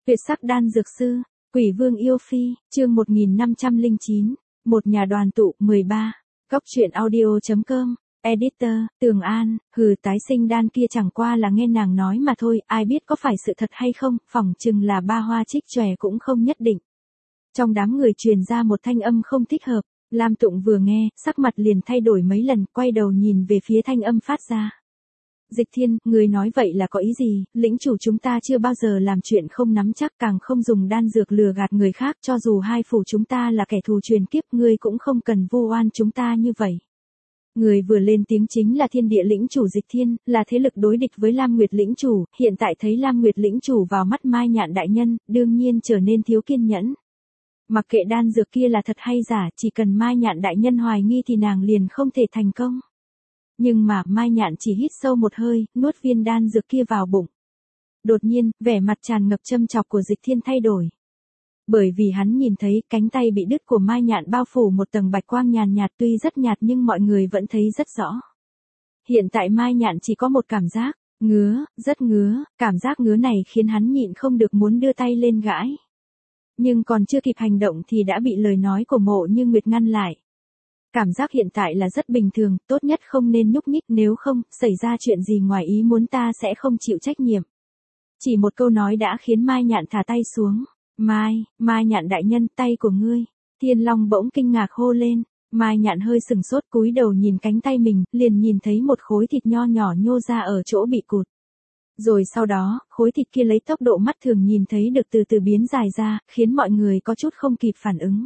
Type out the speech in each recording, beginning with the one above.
Tuyệt sắc đan dược sư, Quỷ Vương yêu phi, chương 1509, một nhà đoàn tụ 13. Góc truyện audio.com, editor, Tường An, tái sinh đan kia chẳng qua là nghe nàng nói mà thôi, ai biết có phải sự thật hay không, phỏng chừng là ba hoa trích chòe cũng không nhất định. Trong đám người truyền ra một thanh âm không thích hợp, Lam Tụng vừa nghe, sắc mặt liền thay đổi mấy lần, quay đầu nhìn về phía thanh âm phát ra. Dịch Thiên, người nói vậy là có ý gì? Lĩnh chủ chúng ta chưa bao giờ làm chuyện không nắm chắc, càng không dùng đan dược lừa gạt người khác, cho dù hai phủ chúng ta là kẻ thù truyền kiếp, ngươi cũng không cần vu oan chúng ta như vậy. Người vừa lên tiếng chính là Thiên Địa lĩnh chủ Dịch Thiên, là thế lực đối địch với Lam Nguyệt lĩnh chủ, hiện tại thấy Lam Nguyệt lĩnh chủ vào mắt Mai Nhạn đại nhân, đương nhiên trở nên thiếu kiên nhẫn. Mặc kệ đan dược kia là thật hay giả, chỉ cần Mai Nhạn đại nhân hoài nghi thì nàng liền không thể thành công. Nhưng mà Mai Nhạn chỉ hít sâu một hơi, nuốt viên đan dược kia vào bụng. Đột nhiên, vẻ mặt tràn ngập châm chọc của Dịch Thiên thay đổi. Bởi vì hắn nhìn thấy cánh tay bị đứt của Mai Nhạn bao phủ một tầng bạch quang nhàn nhạt, tuy rất nhạt nhưng mọi người vẫn thấy rất rõ. Hiện tại Mai Nhạn chỉ có một cảm giác, ngứa, rất ngứa, cảm giác ngứa này khiến hắn nhịn không được muốn đưa tay lên gãi. Nhưng còn chưa kịp hành động thì đã bị lời nói của Mộ Như Nguyệt ngăn lại. Cảm giác hiện tại là rất bình thường, tốt nhất không nên nhúc nhích, nếu không, xảy ra chuyện gì ngoài ý muốn ta sẽ không chịu trách nhiệm. Chỉ một câu nói đã khiến Mai Nhạn thả tay xuống. Mai Nhạn đại nhân, tay của ngươi. Thiên Long bỗng kinh ngạc hô lên. Mai Nhạn hơi sừng sốt, cúi đầu nhìn cánh tay mình, liền nhìn thấy một khối thịt nho nhỏ nhô ra ở chỗ bị cụt. Rồi sau đó, khối thịt kia lấy tốc độ mắt thường nhìn thấy được từ từ biến dài ra, khiến mọi người có chút không kịp phản ứng.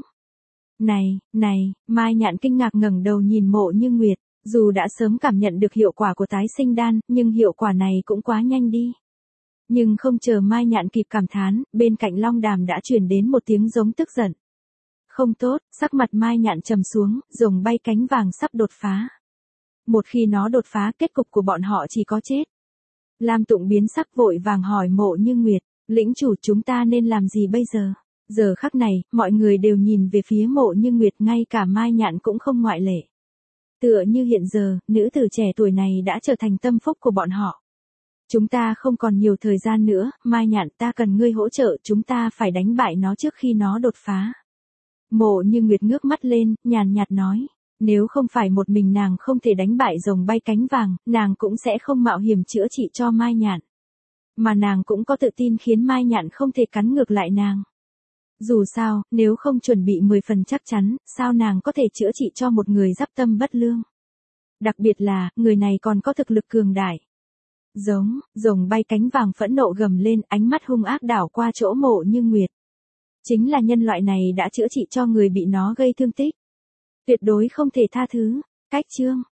Này, Mai Nhạn kinh ngạc ngẩng đầu nhìn Mộ Như Nguyệt, dù đã sớm cảm nhận được hiệu quả của tái sinh đan, nhưng hiệu quả này cũng quá nhanh đi. Nhưng không chờ Mai Nhạn kịp cảm thán, bên cạnh Long Đàm đã truyền đến một tiếng giống tức giận. Không tốt, sắc mặt Mai Nhạn trầm xuống, rồng bay cánh vàng sắp đột phá. Một khi nó đột phá, kết cục của bọn họ chỉ có chết. Lam Tụng biến sắc vội vàng hỏi Mộ Như Nguyệt, lĩnh chủ chúng ta nên làm gì bây giờ? Giờ khắc này, mọi người đều nhìn về phía Mộ Như Nguyệt, ngay cả Mai Nhạn cũng không ngoại lệ. Tựa như hiện giờ, nữ tử trẻ tuổi này đã trở thành tâm phúc của bọn họ. Chúng ta không còn nhiều thời gian nữa, Mai Nhạn, ta cần ngươi hỗ trợ, chúng ta phải đánh bại nó trước khi nó đột phá. Mộ Như Nguyệt ngước mắt lên, nhàn nhạt nói, nếu không phải một mình nàng không thể đánh bại rồng bay cánh vàng, nàng cũng sẽ không mạo hiểm chữa trị cho Mai Nhạn. Mà nàng cũng có tự tin khiến Mai Nhạn không thể cắn ngược lại nàng. Dù sao, nếu không chuẩn bị 10 phần chắc chắn, sao nàng có thể chữa trị cho một người giáp tâm bất lương. Đặc biệt là, người này còn có thực lực cường đại. Rồng bay cánh vàng phẫn nộ gầm lên, ánh mắt hung ác đảo qua chỗ Mộ Như Nguyệt. Chính là nhân loại này đã chữa trị cho người bị nó gây thương tích. Tuyệt đối không thể tha thứ. Cách chương